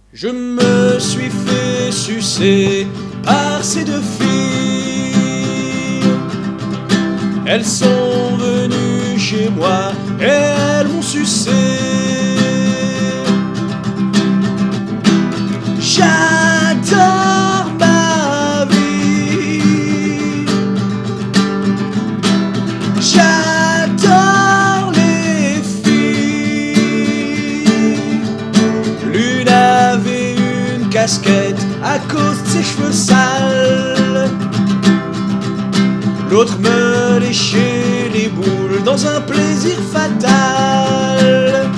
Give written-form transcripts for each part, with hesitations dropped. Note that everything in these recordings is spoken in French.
Je me suis fait sucer par ces deux filles. Elles sont venues chez moi et elles m'ont sucé. J'adore ma vie. J'adore les filles. L'une avait une casquette à cause de ses cheveux sales. L'autre me léchait les boules dans un plaisir fatal.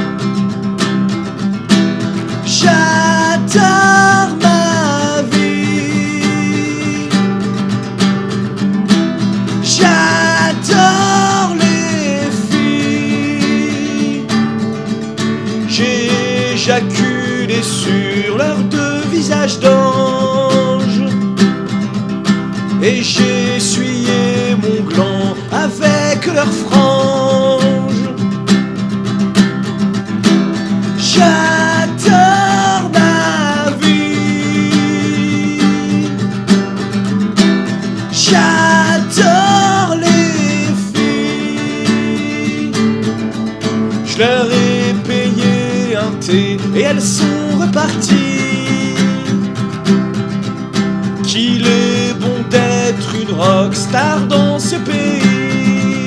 J'adore ma vie. J'adore les filles. J'ai éjaculé sur leurs deux visages d'ange et j'ai essuyé mon gland avec leurs franges. J'adore ma vie. J'adore les filles. Je leur ai payé un thé et elles sont reparties. Qu'il est bon d'être une rockstar dans ce pays.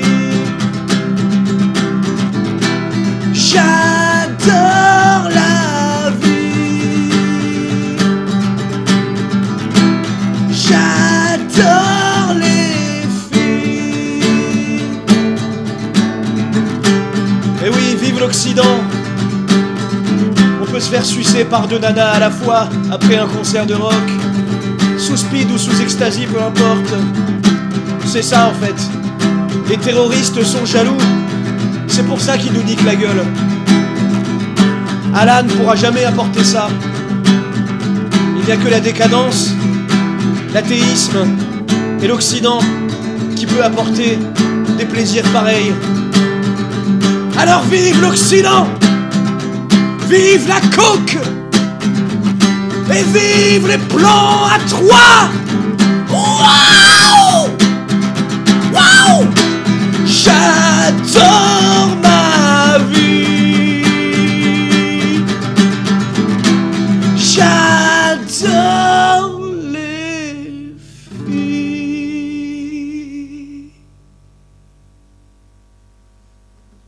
J'adore la vie. J'adore les filles. Et oui, vive l'Occident. On peut se faire sucer par deux nanas à la fois après un concert de rock. Sous speed ou sous ecstasy, peu importe. C'est ça en fait. Les terroristes sont jaloux. C'est pour ça qu'ils nous niquent la gueule. Allah ne pourra jamais apporter ça. Il n'y a que la décadence, l'athéisme et l'Occident qui peut apporter des plaisirs pareils. Alors vive l'Occident! Vive la coke! Et vive les plans à trois! Waouh! Waouh! J'adore ma